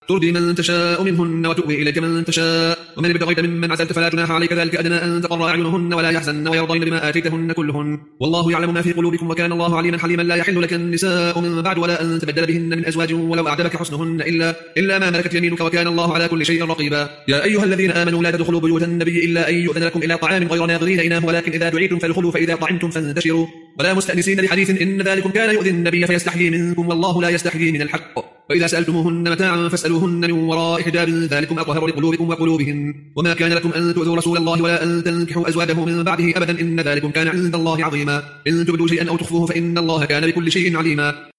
ترضي من تشاء منهن وتؤوي إليك من تشاء ومن ابتغيت ممن عزلت فلا جناح عليك ذلك أدنى أن تقر أعينهن ولا يحزن ويرضين بما آتيتهن كلهن والله يعلم ما في قلوبكم وكان الله عليما حليما. لا يحل لك النساء من بعد ولا أن تبدل بهن من أزواج ولو أعجبك حسنهن إلا ما ملكت يمينك وكان الله على كل شيء رقيبا. يا أيها الذين آمنوا لا تدخلوا بيوت النبي إلا أن يؤذن لكم إلى طعام غير ناظرين إناه ولكن إذا دعيتم فادخلوا فإذا طعمتم فانتشروا ولا مستأنسين لحديث إن ذلكم كان يؤذي النبي فيستحيي منكم والله لا يستحيي من الحق. وإذا سألتموهن متاعا فاسألوهن من وراء حجاب ذلكم أطهر لقلوبكم وقلوبهن وما كان لكم أن تؤذوا رسول الله ولا أن تنكحوا أزواجه من بعده أبدا إن ذلكم كان عند الله عظيما. إن تبدوا شيئا أو تخفوه فإن الله كان بكل شيء عليما.